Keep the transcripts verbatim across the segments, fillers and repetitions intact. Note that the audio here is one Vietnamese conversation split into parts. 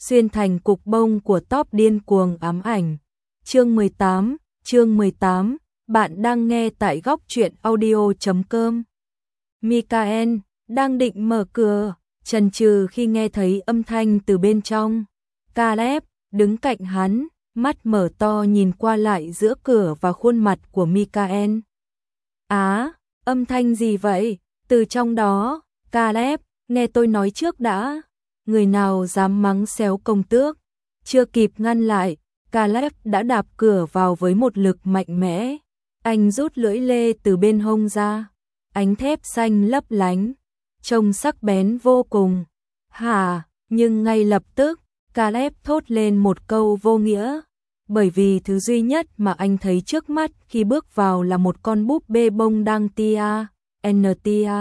xuyên thành cục bông của top điên cuồng ám ảnh. Chương mười tám, chương mười tám, bạn đang nghe tại góc truyện audio chấm com. Mikael đang định mở cửa, chần chừ khi nghe thấy âm thanh từ bên trong. Caleb đứng cạnh hắn, mắt mở to nhìn qua lại giữa cửa và khuôn mặt của Mikael. Á, âm thanh gì vậy? Từ trong đó, Caleb, nghe tôi nói trước đã. Người nào dám mắng xéo công tước? Chưa kịp ngăn lại, Caleb đã đạp cửa vào với một lực mạnh mẽ. Anh rút lưỡi lê từ bên hông ra, ánh thép xanh lấp lánh, trông sắc bén vô cùng. Hả? Nhưng ngay lập tức, Caleb thốt lên một câu vô nghĩa, bởi vì thứ duy nhất mà anh thấy trước mắt khi bước vào là một con búp bê bông đang tia, en tia.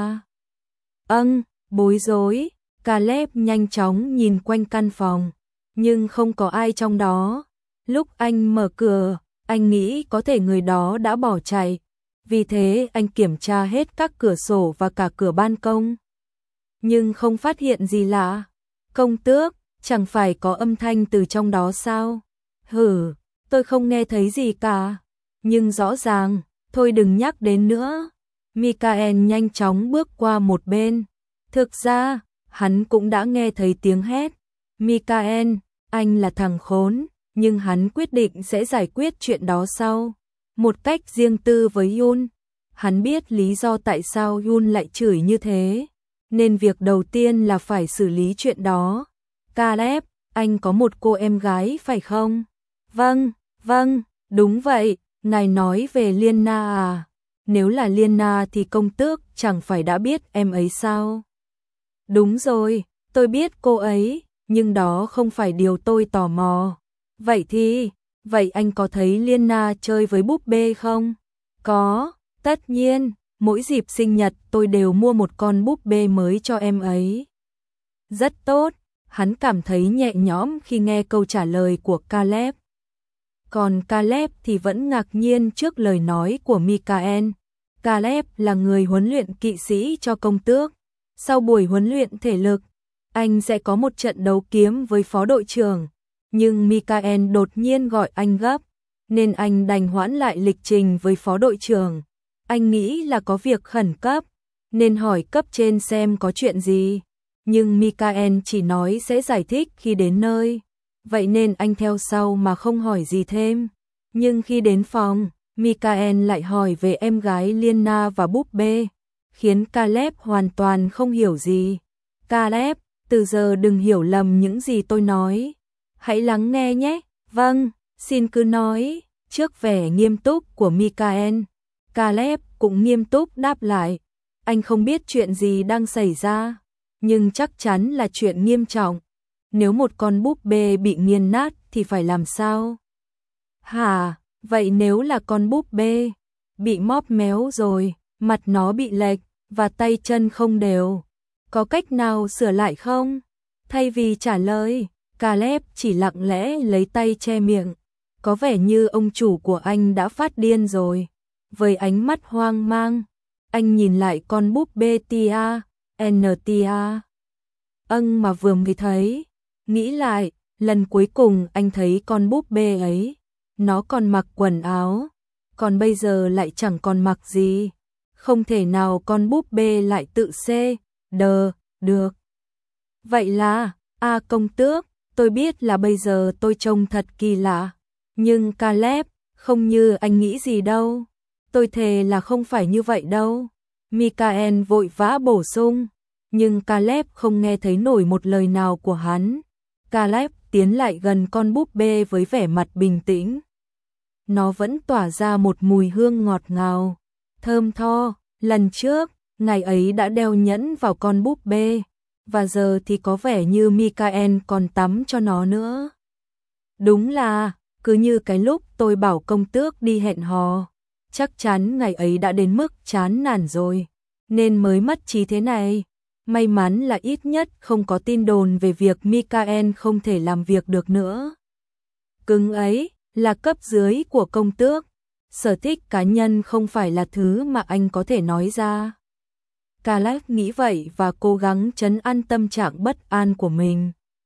Âng, bối rối, Caleb nhanh chóng nhìn quanh căn phòng, nhưng không có ai trong đó. Lúc anh mở cửa, anh nghĩ có thể người đó đã bỏ chạy, vì thế anh kiểm tra hết các cửa sổ và cả cửa ban công. Nhưng không phát hiện gì lạ. Công tước, chẳng phải có âm thanh từ trong đó sao? Hử, tôi không nghe thấy gì cả. Nhưng rõ ràng, thôi đừng nhắc đến nữa. Mikael nhanh chóng bước qua một bên. Thực ra, hắn cũng đã nghe thấy tiếng hét. Mikael, anh là thằng khốn, nhưng hắn quyết định sẽ giải quyết chuyện đó sau. Một cách riêng tư với Yun. Hắn biết lý do tại sao Yun lại chửi như thế, nên việc đầu tiên là phải xử lý chuyện đó. Caleb, anh có một cô em gái phải không? Vâng, vâng, đúng vậy, ngài nói về Liena à? Nếu là Liena thì công tước chẳng phải đã biết em ấy sao? Đúng rồi, tôi biết cô ấy, nhưng đó không phải điều tôi tò mò. Vậy thì, vậy anh có thấy Liena chơi với búp bê không? Có, tất nhiên, mỗi dịp sinh nhật tôi đều mua một con búp bê mới cho em ấy. Rất tốt, hắn cảm thấy nhẹ nhõm khi nghe câu trả lời của Caleb. Còn Caleb thì vẫn ngạc nhiên trước lời nói của Mikael. Caleb là người huấn luyện kỵ sĩ cho công tước. Sau buổi huấn luyện thể lực, anh sẽ có một trận đấu kiếm với phó đội trưởng. Nhưng Mikael đột nhiên gọi anh gấp, nên anh đành hoãn lại lịch trình với phó đội trưởng. Anh nghĩ là có việc khẩn cấp, nên hỏi cấp trên xem có chuyện gì. Nhưng Mikael chỉ nói sẽ giải thích khi đến nơi. Vậy nên anh theo sau mà không hỏi gì thêm. Nhưng khi đến phòng, Mikael lại hỏi về em gái Liena và búp bê, khiến Caleb hoàn toàn không hiểu gì. Caleb, từ giờ đừng hiểu lầm những gì tôi nói. Hãy lắng nghe nhé. Vâng, xin cứ nói. Trước vẻ nghiêm túc của Mikael, Caleb cũng nghiêm túc đáp lại. Anh không biết chuyện gì đang xảy ra, nhưng chắc chắn là chuyện nghiêm trọng. Nếu một con búp bê bị nghiền nát thì phải làm sao? Hả, vậy nếu là con búp bê bị móp méo rồi, mặt nó bị lệch và tay chân không đều, có cách nào sửa lại không? Thay vì trả lời, Caleb chỉ lặng lẽ lấy tay che miệng, có vẻ như ông chủ của anh đã phát điên rồi. Với ánh mắt hoang mang, anh nhìn lại con búp bê tia, en tia. Âng mà vừa mới thấy, nghĩ lại, lần cuối cùng anh thấy con búp bê ấy, nó còn mặc quần áo, còn bây giờ lại chẳng còn mặc gì. Không thể nào con búp bê lại tự xê, đờ, được. Vậy là, à công tước, tôi biết là bây giờ tôi trông thật kỳ lạ, nhưng Caleb, không như anh nghĩ gì đâu. Tôi thề là không phải như vậy đâu. Mikael vội vã bổ sung, nhưng Caleb không nghe thấy nổi một lời nào của hắn. Caleb tiến lại gần con búp bê với vẻ mặt bình tĩnh. Nó vẫn tỏa ra một mùi hương ngọt ngào, thơm tho. Lần trước, ngày ấy đã đeo nhẫn vào con búp bê, và giờ thì có vẻ như Mikael còn tắm cho nó nữa. Đúng là, cứ như cái lúc tôi bảo công tước đi hẹn hò, chắc chắn ngày ấy đã đến mức chán nản rồi, nên mới mất trí thế này. May mắn là ít nhất không có tin đồn về việc Mikael không thể làm việc được nữa. Cưng ấy là cấp dưới của công tước, sở thích cá nhân không phải là thứ mà anh có thể nói ra. Caleb nghĩ vậy và cố gắng trấn an tâm trạng bất an của mình.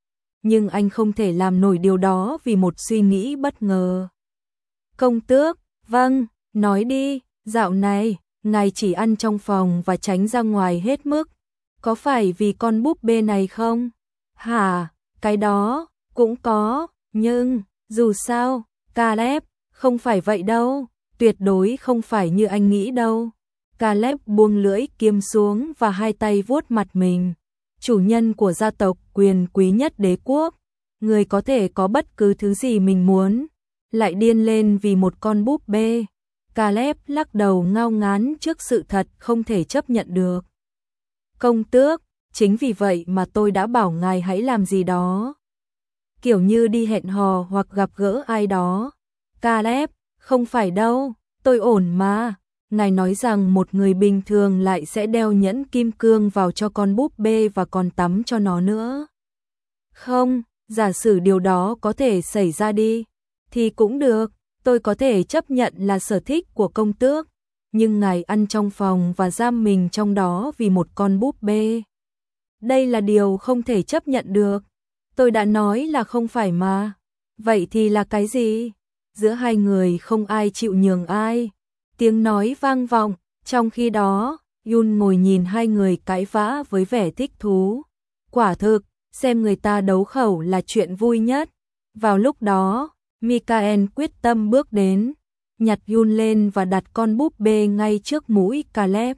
nhưng anh không thể làm nổi điều đó vì một suy nghĩ bất ngờ. Công tước, vâng, nói đi, dạo này, ngài chỉ ăn trong phòng và tránh ra ngoài hết mức. Có phải vì con búp bê này không? Hả, cái đó, cũng có, nhưng, dù sao, Caleb, không phải vậy đâu, tuyệt đối không phải như anh nghĩ đâu. Caleb buông lưỡi kiếm xuống và hai tay vuốt mặt mình. Chủ nhân của gia tộc quyền quý nhất đế quốc, người có thể có bất cứ thứ gì mình muốn, lại điên lên vì một con búp bê. Caleb lắc đầu ngao ngán trước sự thật không thể chấp nhận được. Công tước, chính vì vậy mà tôi đã bảo ngài hãy làm gì đó. Kiểu như đi hẹn hò hoặc gặp gỡ ai đó. Caleb, không phải đâu, tôi ổn mà. Ngài nói rằng một người bình thường lại sẽ đeo nhẫn kim cương vào cho con búp bê và còn tắm cho nó nữa. Không, giả sử điều đó có thể xảy ra đi, thì cũng được, tôi có thể chấp nhận là sở thích của công tước, nhưng ngài ăn trong phòng và giam mình trong đó vì một con búp bê. Đây là điều không thể chấp nhận được. Tôi đã nói là không phải mà. Vậy thì là cái gì? Giữa hai người không ai chịu nhường ai. Tiếng nói vang vọng, trong khi đó, Yun ngồi nhìn hai người cãi vã với vẻ thích thú. Quả thực, xem người ta đấu khẩu là chuyện vui nhất. Vào lúc đó, Mikael quyết tâm bước đến, nhặt Yun lên và đặt con búp bê ngay trước mũi Caleb.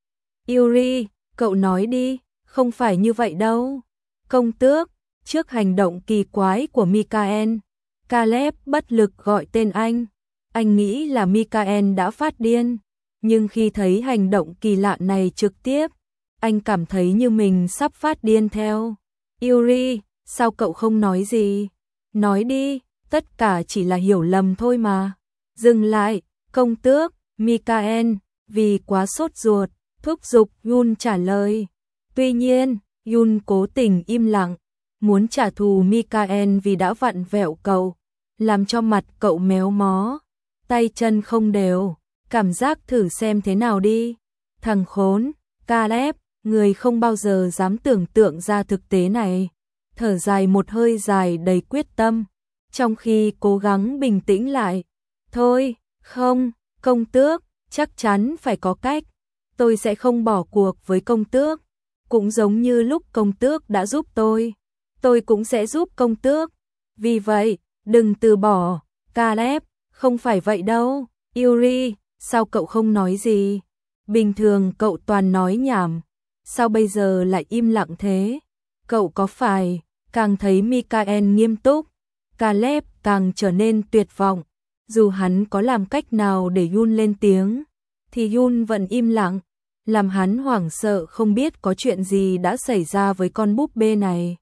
Yuri, cậu nói đi, không phải như vậy đâu. Công tước, trước hành động kỳ quái của Mikael, Caleb bất lực gọi tên anh. Anh nghĩ là Mikael đã phát điên, nhưng khi thấy hành động kỳ lạ này trực tiếp, anh cảm thấy như mình sắp phát điên theo. Yuri, sao cậu không nói gì? Nói đi, tất cả chỉ là hiểu lầm thôi mà. Dừng lại, công tước, Mikael, vì quá sốt ruột, thúc giục Yun trả lời. Tuy nhiên, Yun cố tình im lặng, muốn trả thù Mikael vì đã vặn vẹo cậu, làm cho mặt cậu méo mó, tay chân không đều, cảm giác thử xem thế nào đi. Thằng khốn, Caleb, người không bao giờ dám tưởng tượng ra thực tế này. Thở dài một hơi dài đầy quyết tâm, trong khi cố gắng bình tĩnh lại. Thôi, không, công tước, chắc chắn phải có cách. Tôi sẽ không bỏ cuộc với công tước. Cũng giống như lúc công tước đã giúp tôi, tôi cũng sẽ giúp công tước. Vì vậy, đừng từ bỏ, Caleb, không phải vậy đâu. Yuri, sao cậu không nói gì? Bình thường cậu toàn nói nhảm, sao bây giờ lại im lặng thế? Cậu có phải, càng thấy Mikael nghiêm túc, Caleb càng trở nên tuyệt vọng. Dù hắn có làm cách nào để Yun lên tiếng, thì Yun vẫn im lặng, làm hắn hoảng sợ không biết có chuyện gì đã xảy ra với con búp bê này.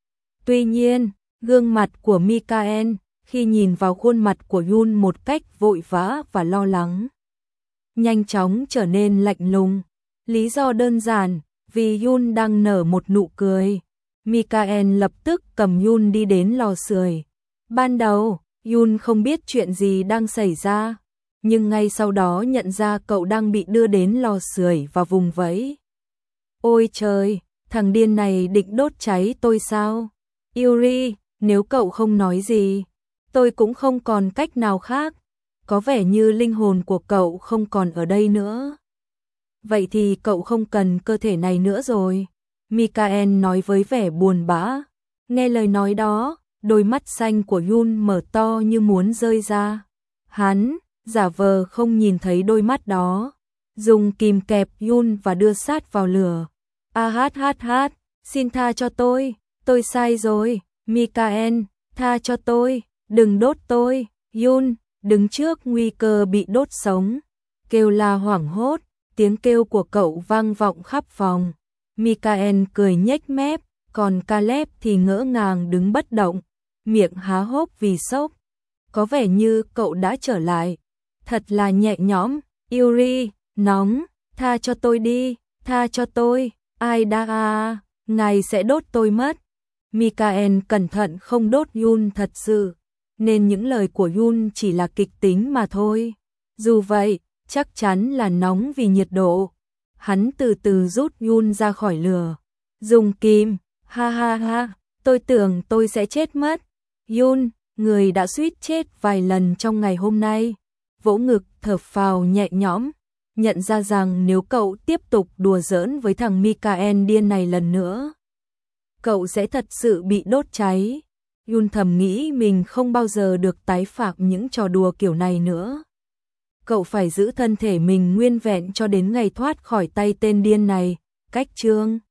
Tuy nhiên, gương mặt của Mikael khi nhìn vào khuôn mặt của Yun một cách vội vã và lo lắng, nhanh chóng trở nên lạnh lùng. Lý do đơn giản, vì Yun đang nở một nụ cười. Mikael lập tức cầm Yun đi đến lò sưởi. Ban đầu, Yun không biết chuyện gì đang xảy ra, nhưng ngay sau đó nhận ra cậu đang bị đưa đến lò sưởi và vùng vẫy. Ôi trời, thằng điên này định đốt cháy tôi sao? Yuri, nếu cậu không nói gì, tôi cũng không còn cách nào khác. Có vẻ như linh hồn của cậu không còn ở đây nữa. Vậy thì cậu không cần cơ thể này nữa rồi. Mikael nói với vẻ buồn bã. Nghe lời nói đó, đôi mắt xanh của Yun mở to như muốn rơi ra. Hắn giả vờ không nhìn thấy đôi mắt đó, dùng kìm kẹp Yun và đưa sát vào lửa. A hát hát hát, xin tha cho tôi, tôi sai rồi. Mikael, tha cho tôi, đừng đốt tôi. Yun đứng trước nguy cơ bị đốt sống, kêu la hoảng hốt, tiếng kêu của cậu vang vọng khắp phòng. Mikael cười nhếch mép, còn Caleb thì ngỡ ngàng đứng bất động, miệng há hốc vì sốc. Có vẻ như cậu đã trở lại, thật là nhẹ nhõm. Yuri, nóng, tha cho tôi đi, tha cho tôi. Ai đã à, ngài sẽ đốt tôi mất. Mikael cẩn thận không đốt Yun thật sự, nên những lời của Yun chỉ là kịch tính mà thôi. Dù vậy, chắc chắn là nóng vì nhiệt độ. Hắn từ từ rút Yun ra khỏi lửa, dùng kìm, ha ha ha, Tôi tưởng tôi sẽ chết mất. Yun, người đã suýt chết vài lần trong ngày hôm nay. Vỗ ngực thở phào nhẹ nhõm, nhận ra rằng nếu cậu tiếp tục đùa giỡn với thằng Mikael điên này lần nữa, cậu sẽ thật sự bị đốt cháy. Yun thầm nghĩ mình không bao giờ được tái phạm những trò đùa kiểu này nữa. Cậu phải giữ thân thể mình nguyên vẹn cho đến ngày thoát khỏi tay tên điên này. Cách chương